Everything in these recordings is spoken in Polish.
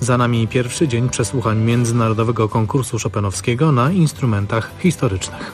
Za nami pierwszy dzień przesłuchań międzynarodowego konkursu chopinowskiego na instrumentach historycznych.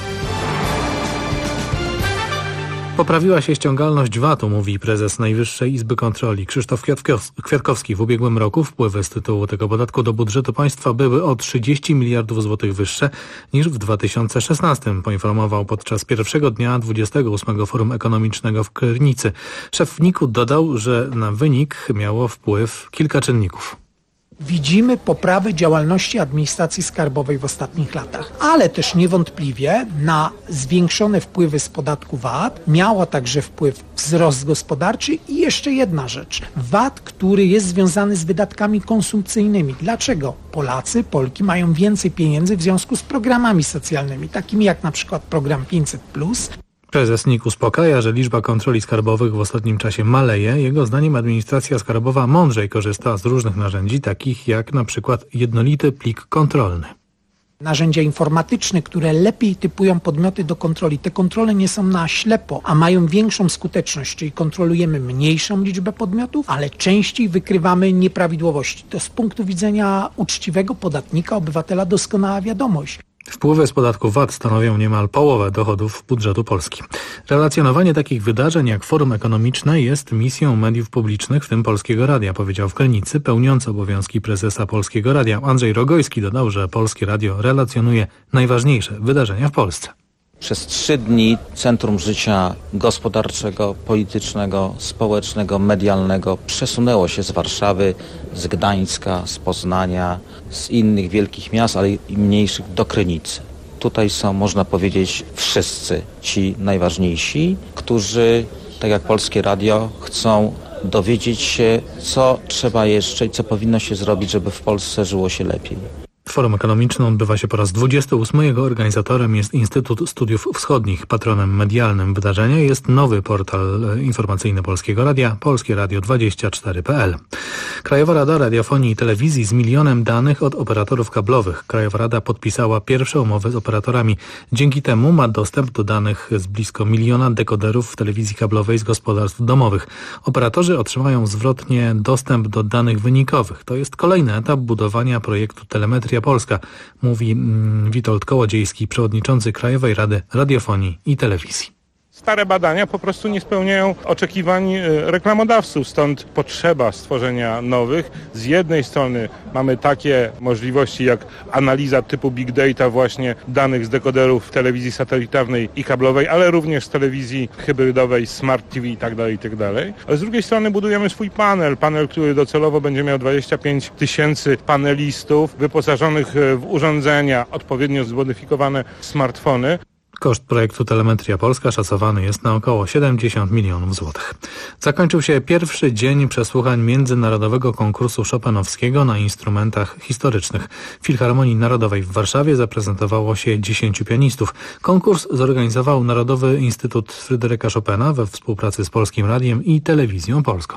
Poprawiła się ściągalność VAT-u, mówi prezes Najwyższej Izby Kontroli Krzysztof Kwiatkowski. W ubiegłym roku wpływy z tytułu tego podatku do budżetu państwa były o 30 miliardów złotych wyższe niż w 2016, poinformował podczas pierwszego dnia 28. Forum Ekonomicznego w Krynicy. Szef NIK-u dodał, że na wynik miało wpływ kilka czynników. Widzimy poprawę działalności administracji skarbowej w ostatnich latach, ale też niewątpliwie na zwiększone wpływy z podatku VAT miała także wpływ wzrost gospodarczy i jeszcze jedna rzecz. VAT, który jest związany z wydatkami konsumpcyjnymi. Dlaczego Polacy, Polki mają więcej pieniędzy w związku z programami socjalnymi, takimi jak na przykład program 500+. Prezes NIK uspokaja, że liczba kontroli skarbowych w ostatnim czasie maleje. Jego zdaniem administracja skarbowa mądrzej korzysta z różnych narzędzi, takich jak na przykład jednolity plik kontrolny. Narzędzia informatyczne, które lepiej typują podmioty do kontroli. Te kontrole nie są na ślepo, a mają większą skuteczność, czyli kontrolujemy mniejszą liczbę podmiotów, ale częściej wykrywamy nieprawidłowości. To z punktu widzenia uczciwego podatnika, obywatela doskonała wiadomość. Wpływy z podatku VAT stanowią niemal połowę dochodów budżetu Polski. Relacjonowanie takich wydarzeń jak Forum Ekonomiczne jest misją mediów publicznych, w tym Polskiego Radia, powiedział w Krynicy pełniący obowiązki prezesa Polskiego Radia. Andrzej Rogojski dodał, że Polskie Radio relacjonuje najważniejsze wydarzenia w Polsce. Przez 3 dni centrum życia gospodarczego, politycznego, społecznego, medialnego przesunęło się z Warszawy, z Gdańska, z Poznania, z innych wielkich miast, ale i mniejszych do Krynicy. Tutaj są, można powiedzieć, wszyscy ci najważniejsi, którzy, tak jak Polskie Radio, chcą dowiedzieć się, co trzeba jeszcze i co powinno się zrobić, żeby w Polsce żyło się lepiej. Forum Ekonomiczne odbywa się po raz 28. Jego organizatorem jest Instytut Studiów Wschodnich. Patronem medialnym wydarzenia jest nowy portal informacyjny Polskiego Radia, polskieradio24.pl. Krajowa Rada Radiofonii i Telewizji z milionem danych od operatorów kablowych. Krajowa Rada podpisała pierwsze umowy z operatorami. Dzięki temu ma dostęp do danych z blisko 1 miliona dekoderów w telewizji kablowej z gospodarstw domowych. Operatorzy otrzymają zwrotnie dostęp do danych wynikowych. To jest kolejny etap budowania projektu Telemetria Polska, mówi Witold Kołodziejski, przewodniczący Krajowej Rady Radiofonii i Telewizji. Stare badania po prostu nie spełniają oczekiwań reklamodawców, stąd potrzeba stworzenia nowych. Z jednej strony mamy takie możliwości jak analiza typu big data właśnie danych z dekoderów telewizji satelitarnej i kablowej, ale również z telewizji hybrydowej, smart TV itd., itd. Ale z drugiej strony budujemy swój panel, który docelowo będzie miał 25 000 panelistów wyposażonych w urządzenia, odpowiednio zmodyfikowane smartfony. Koszt projektu Telemetria Polska szacowany jest na około 70 milionów złotych. Zakończył się pierwszy dzień przesłuchań międzynarodowego konkursu chopinowskiego na instrumentach historycznych. W Filharmonii Narodowej w Warszawie zaprezentowało się 10 pianistów. Konkurs zorganizował Narodowy Instytut Fryderyka Chopina we współpracy z Polskim Radiem i Telewizją Polską.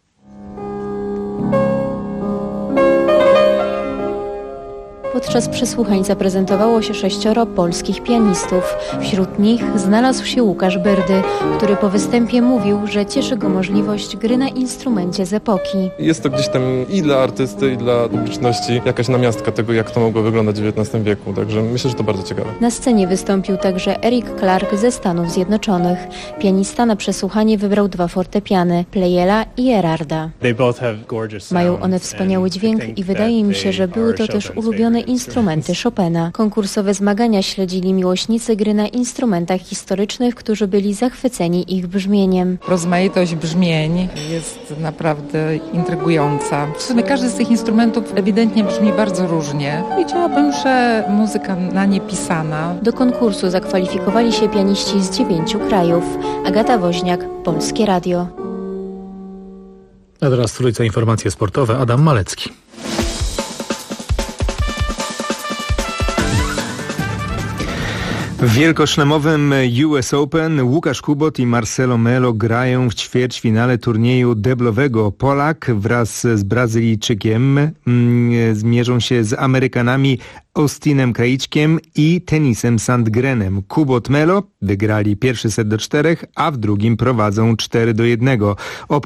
Podczas przesłuchań zaprezentowało się 6 polskich pianistów. Wśród nich znalazł się Łukasz Byrdy, który po występie mówił, że cieszy go możliwość gry na instrumencie z epoki. Jest to gdzieś tam i dla artysty, i dla publiczności jakaś namiastka tego, jak to mogło wyglądać w XIX wieku. Także myślę, że to bardzo ciekawe. Na scenie wystąpił także Eric Clark ze Stanów Zjednoczonych. Pianista na przesłuchanie wybrał 2 fortepiany, Pleyela i Erarda. Mają one wspaniały dźwięk i wydaje mi się, że były to też ulubione instrumenty Chopina. Konkursowe zmagania śledzili miłośnicy gry na instrumentach historycznych, którzy byli zachwyceni ich brzmieniem. Rozmaitość brzmień jest naprawdę intrygująca. W sumie każdy z tych instrumentów ewidentnie brzmi bardzo różnie. Powiedziałabym, że muzyka na nie pisana. Do konkursu zakwalifikowali się pianiści z 9 krajów. Agata Woźniak, Polskie Radio. A teraz trójca informacje sportowe. Adam Malecki. W wielkoszlemowym US Open Łukasz Kubot i Marcelo Melo grają w ćwierćfinale turnieju deblowego. Polak wraz z Brazylijczykiem zmierzą się z Amerykanami Austinem Kraičkiem i Tenisem Sandgrenem. Kubot Melo wygrali pierwszy set do 4, a w drugim prowadzą 4-1.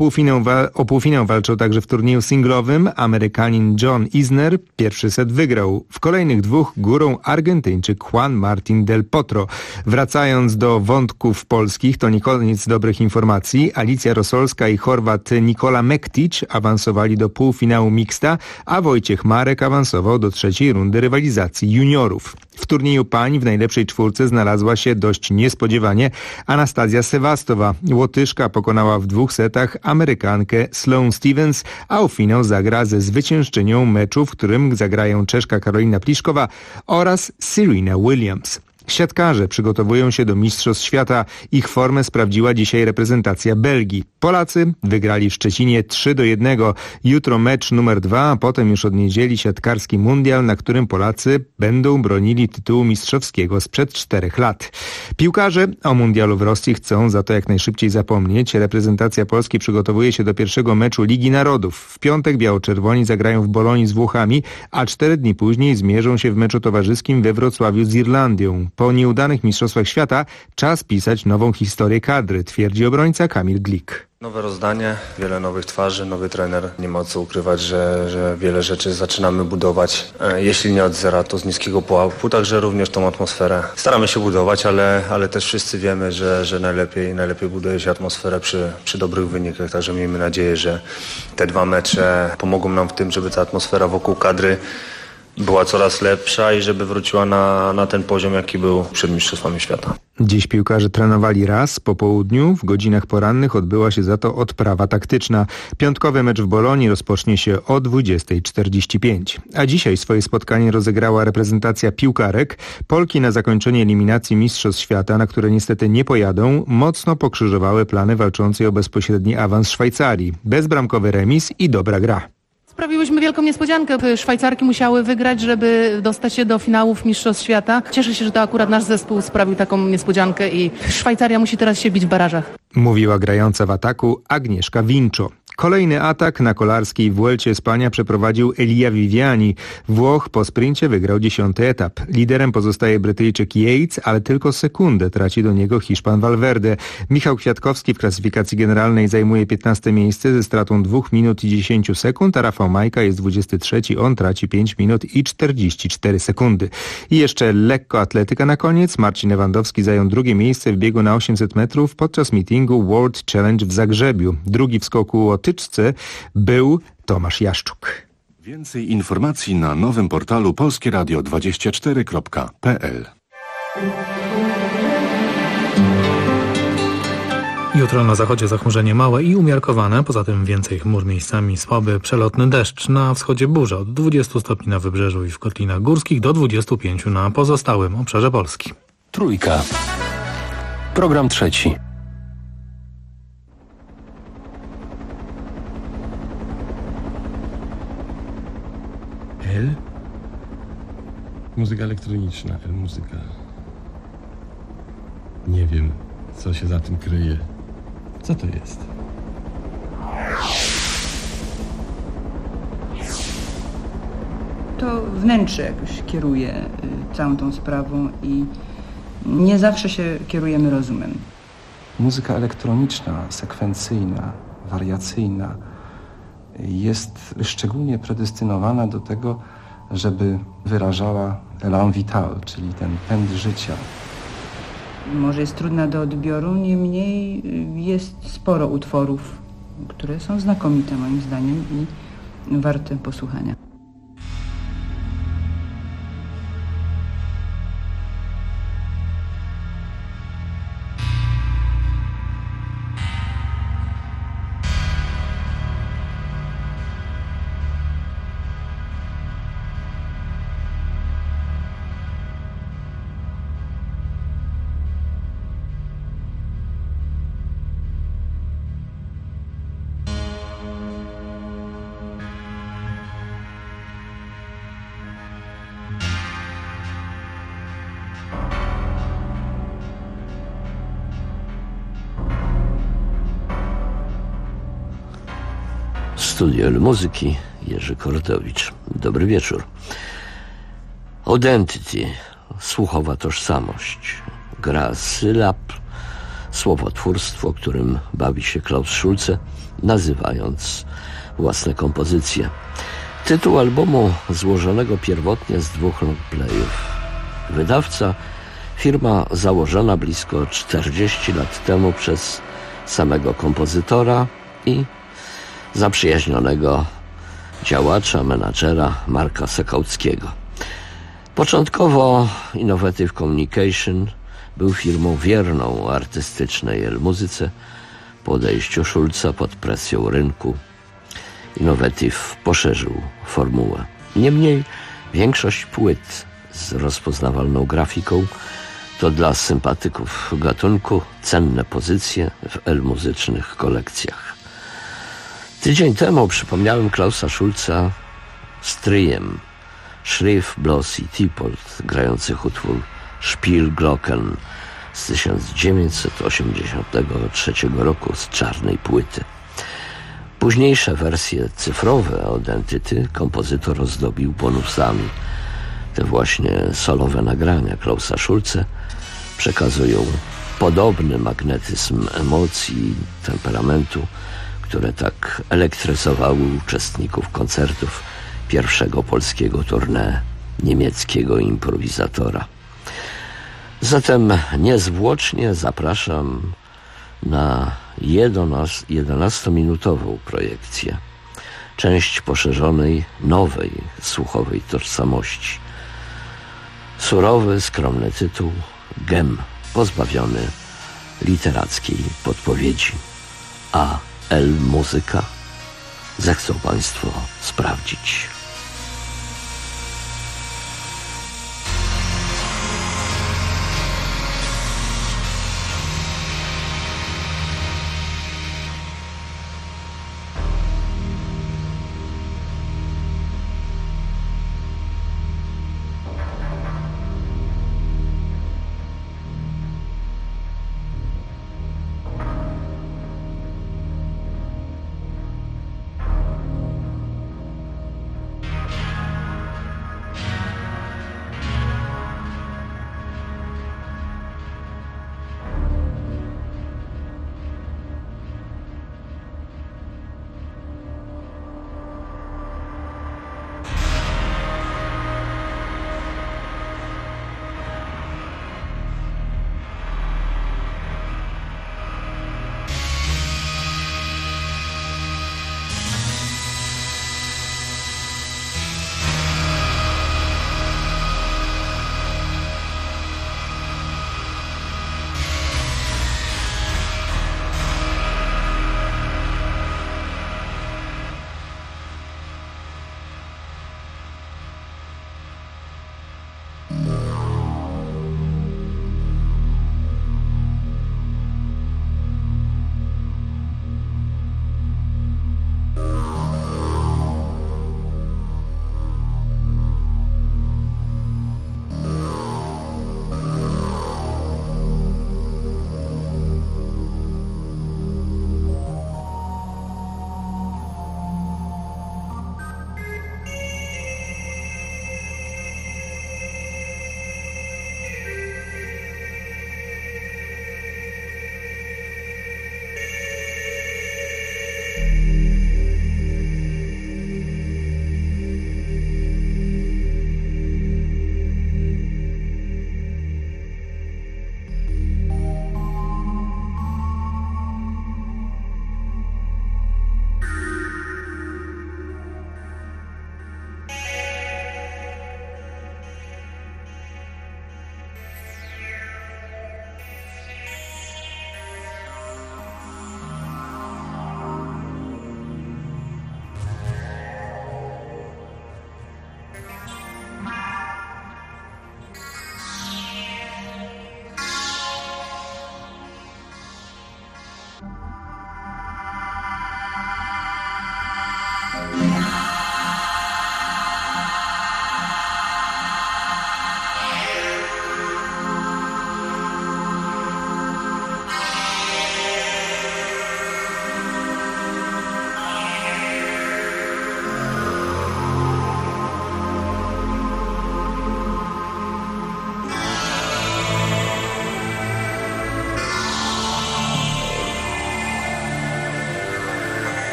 O półfinał walczą także w turnieju singlowym. Amerykanin John Isner pierwszy set wygrał. W kolejnych dwóch górą Argentyńczyk Juan Martín del Potro. Wracając do wątków polskich, to nie koniec dobrych informacji. Alicja Rosolska i Chorwat Nikola Mektić awansowali do półfinału mixta, a Wojciech Marek awansował do trzeciej rundy rywalizacji juniorów. W turnieju pań w najlepszej czwórce znalazła się dość niespodziewanie Anastazja Sewastowa. Łotyszka pokonała w 2 setach Amerykankę Sloane Stevens, a o finał zagra ze zwyciężczynią meczu, w którym zagrają Czeszka Karolina Pliszkowa oraz Serena Williams. Siatkarze przygotowują się do Mistrzostw Świata. Ich formę sprawdziła dzisiaj reprezentacja Belgii. Polacy wygrali w Szczecinie 3-1. Jutro mecz numer 2, a potem już od niedzieli siatkarski mundial, na którym Polacy będą bronili tytułu mistrzowskiego sprzed 4 lat. Piłkarze o mundialu w Rosji chcą za to jak najszybciej zapomnieć. Reprezentacja Polski przygotowuje się do pierwszego meczu Ligi Narodów. W piątek biało-czerwoni zagrają w Bolonii z Włochami, a 4 dni później zmierzą się w meczu towarzyskim we Wrocławiu z Irlandią. Po nieudanych Mistrzostwach Świata czas pisać nową historię kadry, twierdzi obrońca Kamil Glik. Nowe rozdanie, wiele nowych twarzy, nowy trener. Nie ma co ukrywać, że wiele rzeczy zaczynamy budować. Jeśli nie od zera, to z niskiego pułapu, także również tą atmosferę. Staramy się budować, ale też wszyscy wiemy, że najlepiej buduje się atmosferę przy dobrych wynikach. Także miejmy nadzieję, że te 2 mecze pomogą nam w tym, żeby ta atmosfera wokół kadry była coraz lepsza i żeby wróciła na ten poziom, jaki był przed Mistrzostwami Świata. Dziś piłkarze trenowali raz po południu. W godzinach porannych odbyła się za to odprawa taktyczna. Piątkowy mecz w Bolonii rozpocznie się o 20:45. A dzisiaj swoje spotkanie rozegrała reprezentacja piłkarek. Polki na zakończenie eliminacji Mistrzostw Świata, na które niestety nie pojadą, mocno pokrzyżowały plany walczącej o bezpośredni awans Szwajcarii. Bezbramkowy remis i dobra gra. Sprawiłyśmy wielką niespodziankę. Szwajcarki musiały wygrać, żeby dostać się do finałów Mistrzostw Świata. Cieszę się, że to akurat nasz zespół sprawił taką niespodziankę i Szwajcaria musi teraz się bić w barażach. Mówiła grająca w ataku Agnieszka Vincio. Kolejny atak na kolarskiej Vuelcie Spania przeprowadził Elia Viviani. Włoch po sprincie wygrał 10. etap. Liderem pozostaje Brytyjczyk Yates, ale tylko sekundę traci do niego Hiszpan Valverde. Michał Kwiatkowski w klasyfikacji generalnej zajmuje 15. miejsce ze stratą 2 minut i 10 sekund, a Rafał Majka jest 23. On traci 5 minut i 44 sekundy. I jeszcze lekkoatletyka na koniec. Marcin Lewandowski zajął 2. miejsce w biegu na 800 metrów podczas meetingu World Challenge w Zagrzebiu. Drugi w skoku o tyczce był Tomasz Jaszczuk. Więcej informacji na nowym portalu polskieradio24.pl. Jutro na zachodzie zachmurzenie małe i umiarkowane, poza tym więcej chmur, miejscami słaby, przelotny deszcz. Na wschodzie burza od 20 stopni na wybrzeżu i w kotlinach górskich do 25 na pozostałym obszarze Polski. Trójka. Program trzeci. L? Muzyka elektroniczna, L-muzyka. Nie wiem, co się za tym kryje. Co to jest? To wnętrze jakoś kieruje całą tą sprawą i nie zawsze się kierujemy rozumem. Muzyka elektroniczna, sekwencyjna, wariacyjna jest szczególnie predestynowana do tego, żeby wyrażała élan vital, czyli ten pęd życia. Może jest trudna do odbioru, niemniej jest sporo utworów, które są znakomite moim zdaniem i warte posłuchania. Studio muzyki Jerzy Kortowicz. Dobry wieczór. Identity, słuchowa tożsamość, gra sylab, słowotwórstwo, którym bawi się Klaus Schulze, nazywając własne kompozycje. Tytuł albumu złożonego pierwotnie z 2 longplayów. Wydawca, firma założona blisko 40 lat temu przez samego kompozytora i zaprzyjaźnionego działacza, menadżera Marka Sekałckiego. Początkowo Innovative Communication był firmą wierną artystycznej muzyce. Po odejściu Schulza pod presją rynku Innovative poszerzył formułę. Niemniej większość płyt z rozpoznawalną grafiką to dla sympatyków gatunku cenne pozycje w muzycznych kolekcjach. Tydzień temu przypomniałem Klausa Schulza stryjem Schrift, Bloss i Teapold grających utwór Spielglocken z 1983 roku z czarnej płyty. Późniejsze wersje cyfrowe Identity kompozytor ozdobił bonusami. Te właśnie solowe nagrania Klausa Schulze przekazują podobny magnetyzm emocji i temperamentu, które tak elektryzowały uczestników koncertów pierwszego polskiego tournée niemieckiego improwizatora. Zatem niezwłocznie zapraszam na 11-minutową projekcję, część poszerzonej nowej słuchowej tożsamości. Surowy, skromny tytuł, gem pozbawiony literackiej podpowiedzi. A muzyka? Zechcą Państwo sprawdzić.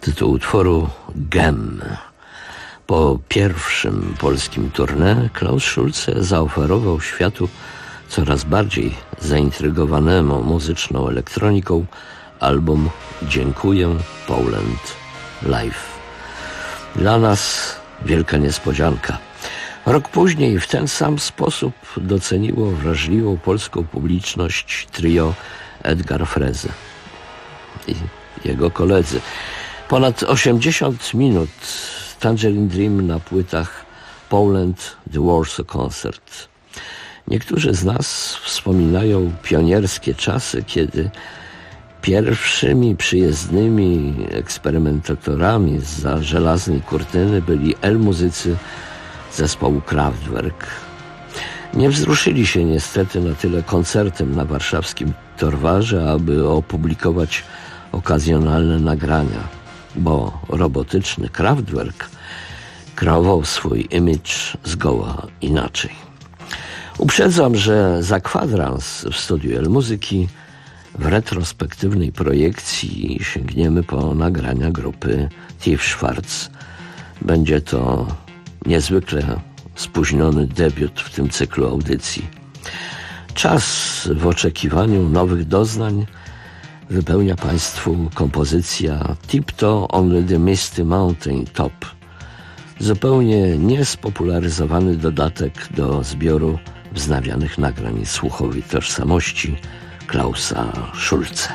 Tytuł utworu Gem. Po pierwszym polskim tournée Klaus Schulze zaoferował światu coraz bardziej zaintrygowanemu muzyczną elektroniką album Dziękuję Poland Live. Dla nas wielka niespodzianka. Rok później w ten sam sposób doceniło wrażliwą polską publiczność trio Edgar Freze i jego koledzy. Ponad 80 minut Tangerine Dream na płytach Poland The Warsaw Concert. Niektórzy z nas wspominają pionierskie czasy, kiedy pierwszymi przyjezdnymi eksperymentatorami zza żelaznej kurtyny byli muzycy zespołu Kraftwerk. Nie wzruszyli się niestety na tyle koncertem na warszawskim Torwarze, aby opublikować okazjonalne nagrania, bo robotyczny Kraftwerk kreował swój image zgoła inaczej. Uprzedzam, że za kwadrans w studiu Elmuzyki w retrospektywnej projekcji sięgniemy po nagrania grupy Tief Schwarz. Będzie to niezwykle spóźniony debiut w tym cyklu audycji. Czas w oczekiwaniu nowych doznań wypełnia Państwu kompozycja Tiptoe on the Misty Mountain Top. Zupełnie niespopularyzowany dodatek do zbioru wznawianych nagrań słuchowej tożsamości Klausa Schulze.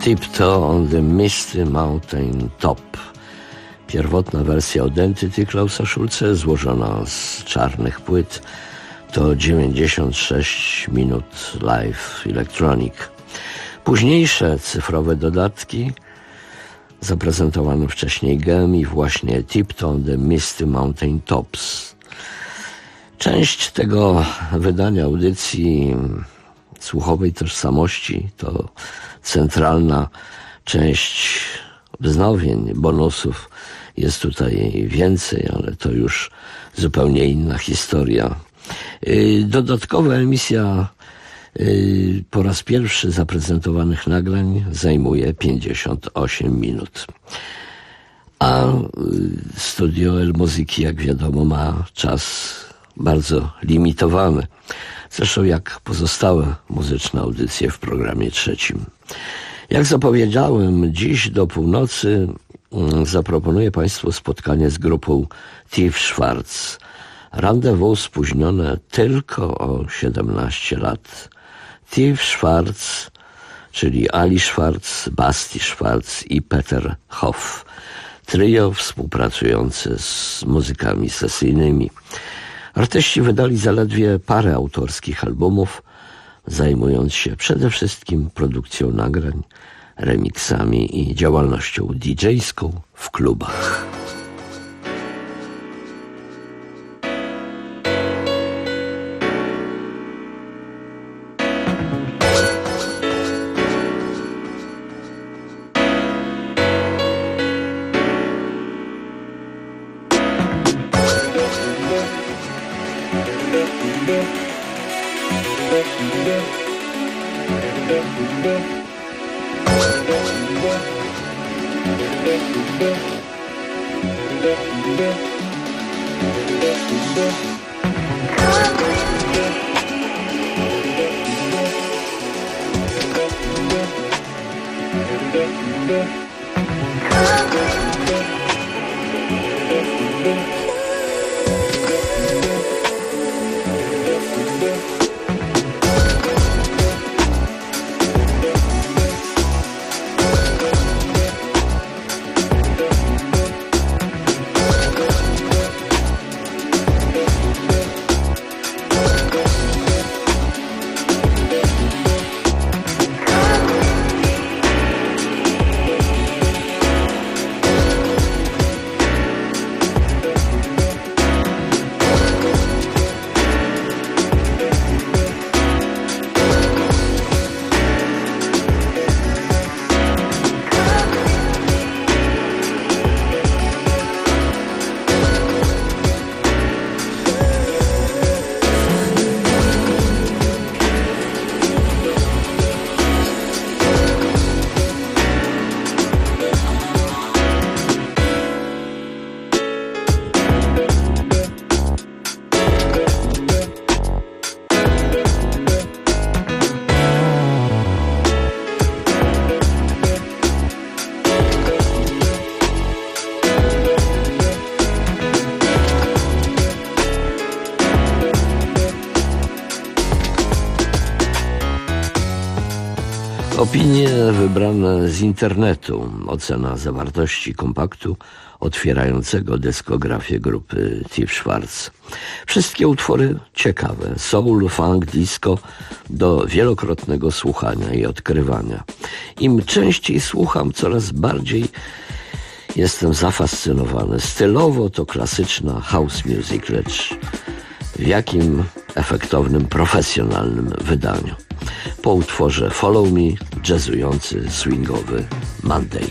Tiptoe on the Misty Mountain Top. Pierwotna wersja Identity Klausa Schulze, złożona z czarnych płyt, to 96 minut live electronic. Późniejsze cyfrowe dodatki zaprezentowane wcześniej GEM i właśnie Tiptoe on the Misty Mountain Tops. Część tego wydania audycji słuchowej tożsamości to centralna część wznowień, bonusów. Jest tutaj więcej, ale to już zupełnie inna historia. Dodatkowa emisja po raz pierwszy zaprezentowanych nagrań zajmuje 58 minut. A Studio El Muzyki, jak wiadomo, ma czas bardzo limitowany. Zresztą jak pozostałe muzyczne audycje w programie trzecim. Jak zapowiedziałem, dziś do północy zaproponuję Państwu spotkanie z grupą Tief Schwarz. Rendezvous spóźnione tylko o 17 lat. Tief Schwarz, czyli Ali Schwarz, Basti Schwarz i Peter Hoff. Trio współpracujące z muzykami sesyjnymi. Artyści wydali zaledwie parę autorskich albumów, zajmując się przede wszystkim produkcją nagrań, remixami i działalnością DJ-ską w klubach. Opinie wybrane z internetu, ocena zawartości kompaktu otwierającego dyskografię grupy Tief Schwarz. Wszystkie utwory ciekawe, soul, funk, disco, do wielokrotnego słuchania i odkrywania. Im częściej słucham, coraz bardziej jestem zafascynowany. Stylowo to klasyczna house music, lecz w jakim efektownym, profesjonalnym wydaniu. Po utworze Follow Me, jazzujący, swingowy Monday.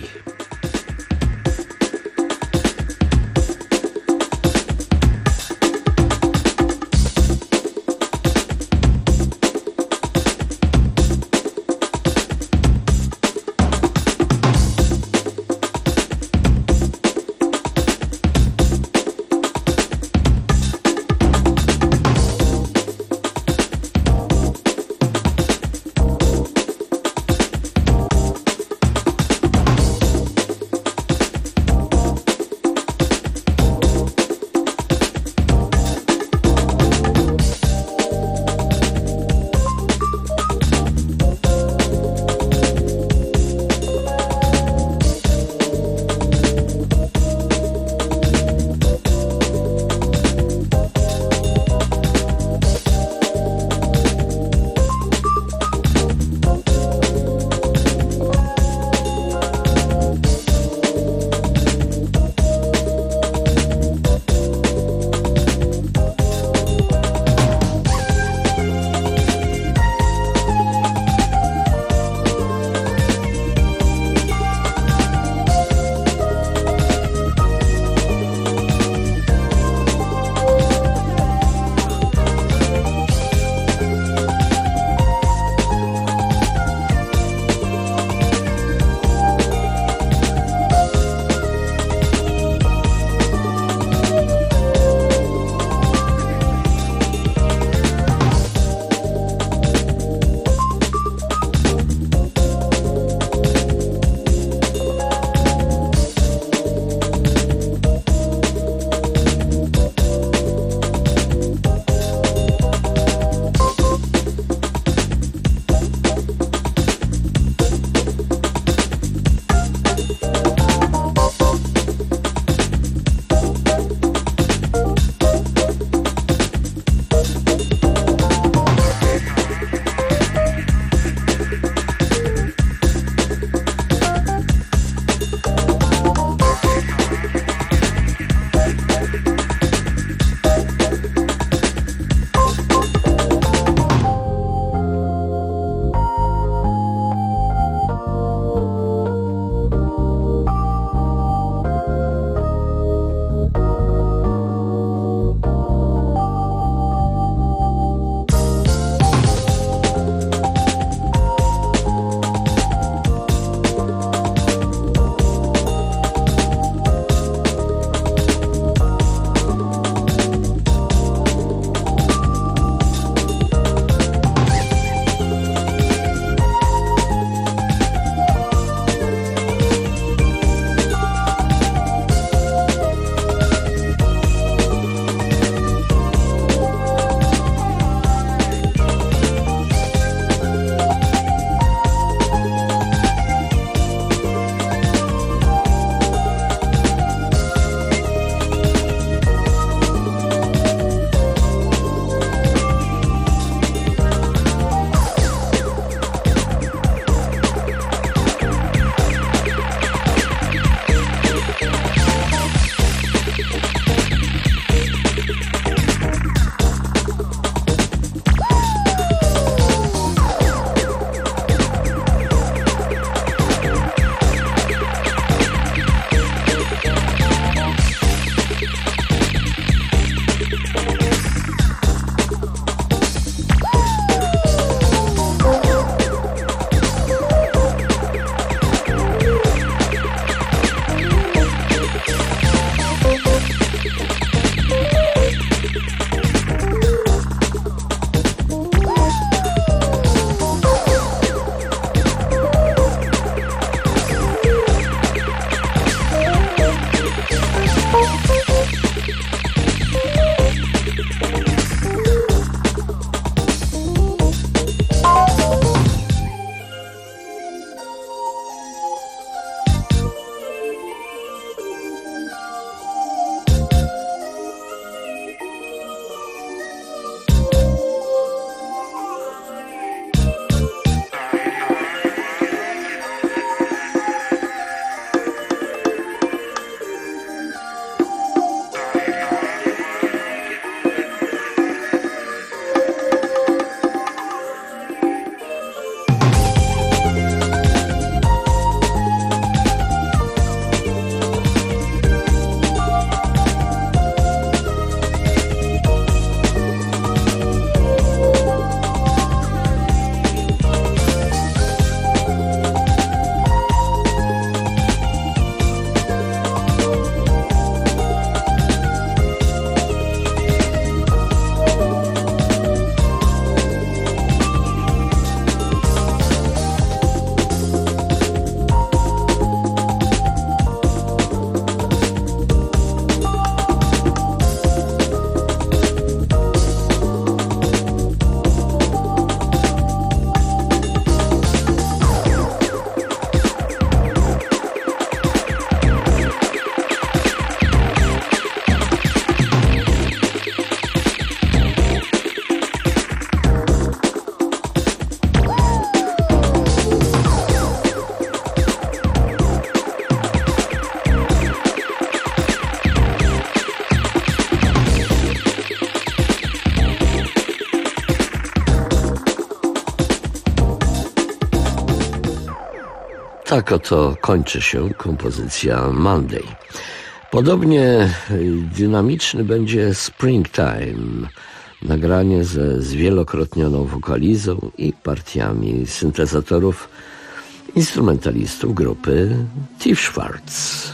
Tak oto kończy się kompozycja Monday. Podobnie dynamiczny będzie Springtime, nagranie ze zwielokrotnioną wokalizą i partiami syntezatorów instrumentalistów grupy Tief Schwarz.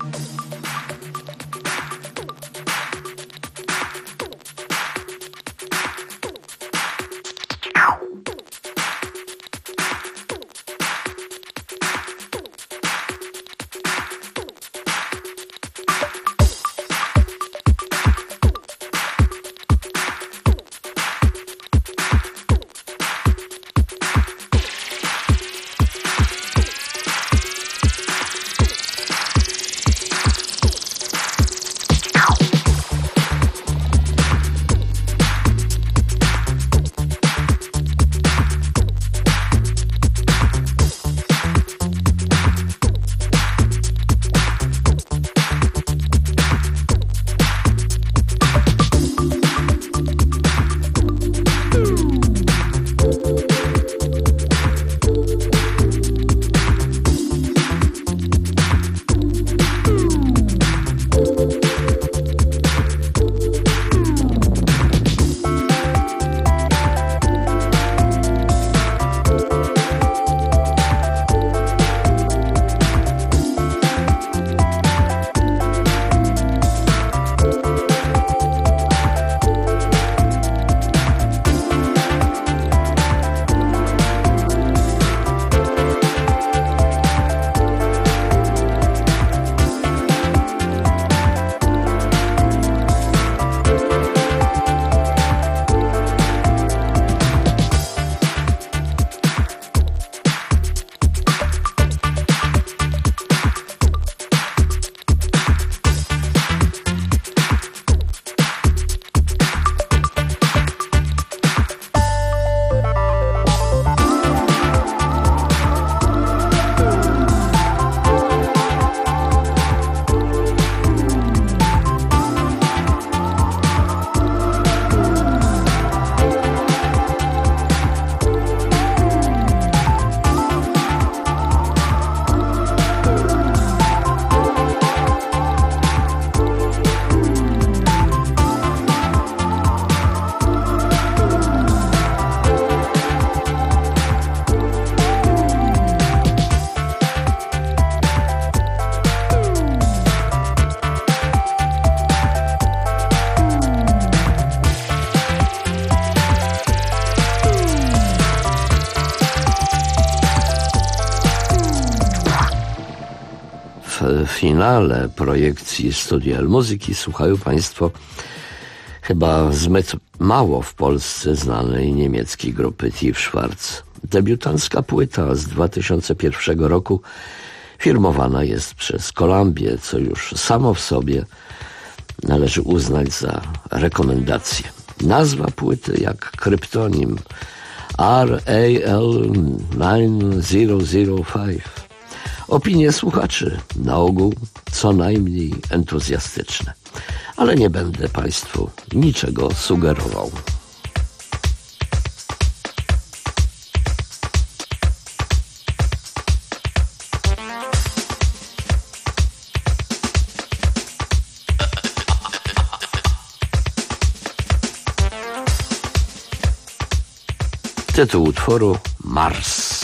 W finale projekcji Studia Muzyki słuchają Państwo chyba zbyt mało w Polsce znanej niemieckiej grupy Tief Schwarz. Debiutancka płyta z 2001 roku firmowana jest przez Columbię, co już samo w sobie należy uznać za rekomendację. Nazwa płyty jak kryptonim RAL 9005. Opinie słuchaczy na ogół co najmniej entuzjastyczne, ale nie będę Państwu niczego sugerował. Tytuł utworu Mars.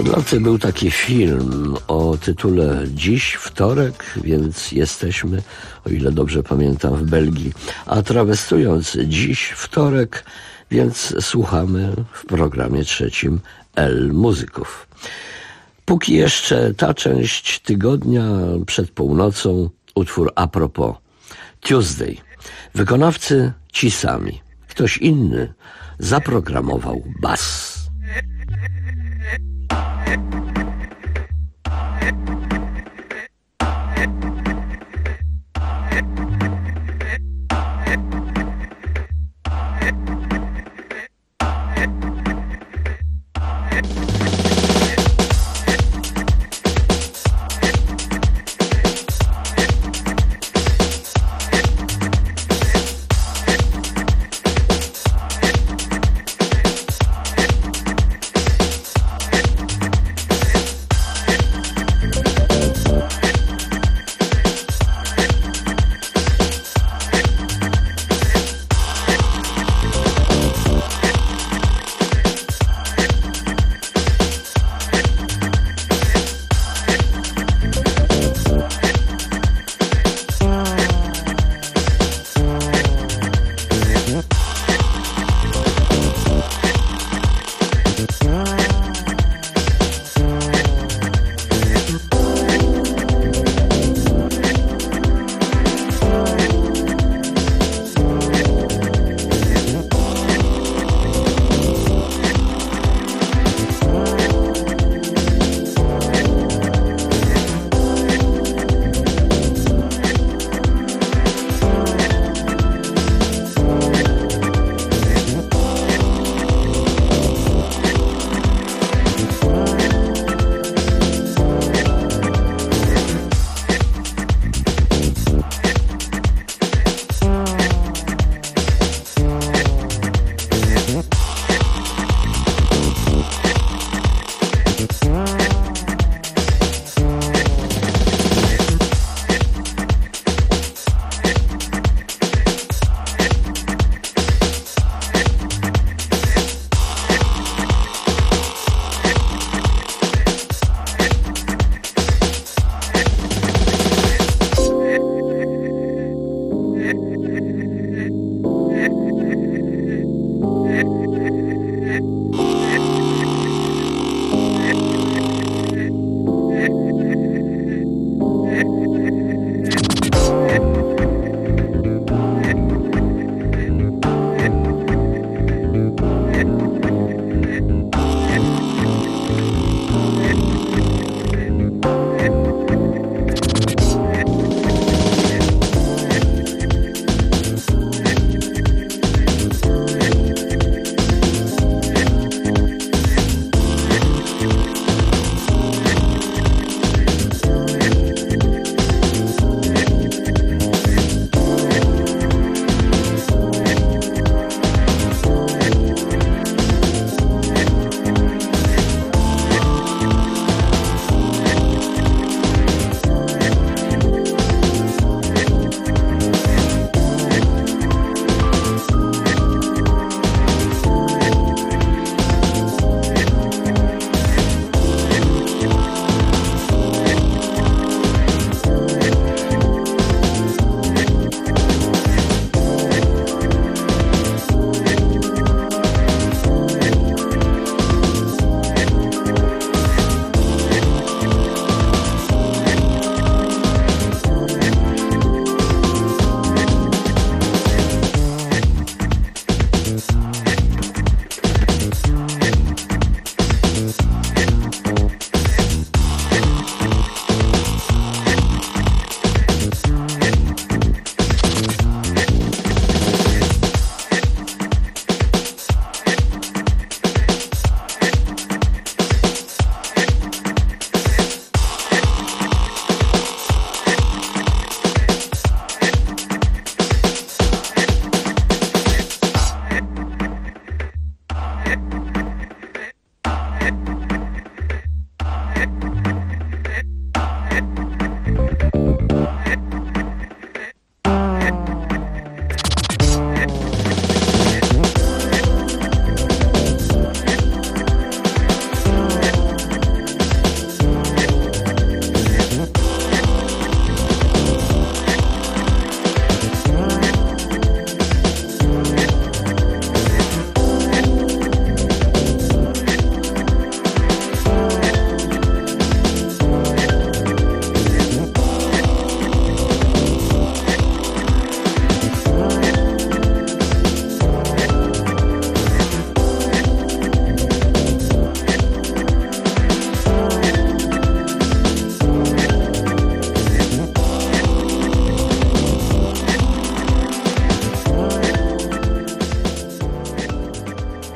Szydlowcy był taki film o tytule Dziś wtorek, więc jesteśmy, o ile dobrze pamiętam, w Belgii. A trawestując Dziś wtorek, więc słuchamy w programie trzecim El Muzyków. Póki jeszcze ta część tygodnia przed północą, utwór a propos, Tuesday. Wykonawcy ci sami. Ktoś inny zaprogramował bas.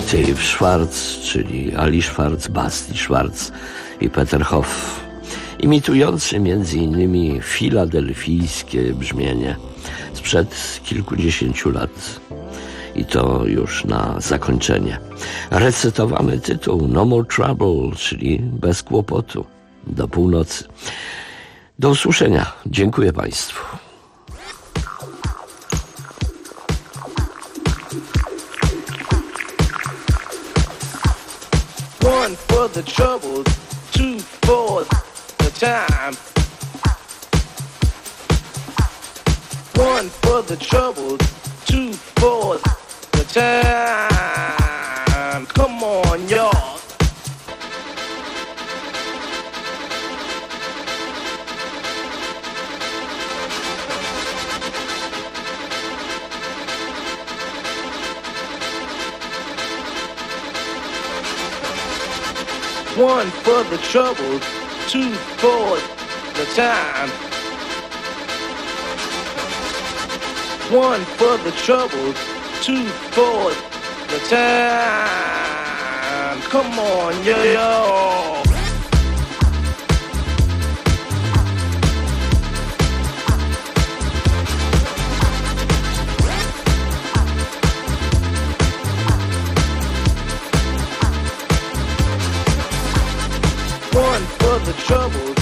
Steve Schwartz, czyli Ali Schwartz, Basti Schwartz i Peter Hoff, imitujący m.in. filadelfijskie brzmienie sprzed kilkudziesięciu lat. I to już na zakończenie. Recytowany tytuł No More Trouble, czyli bez kłopotu. Do północy. Do usłyszenia. Dziękuję Państwu. One for the trouble, two for the time. One for the trouble, two for the time. Come on, y'all. One for the trouble, two for the time. One for the trouble, two for the time. Come on, yo. One for the trouble.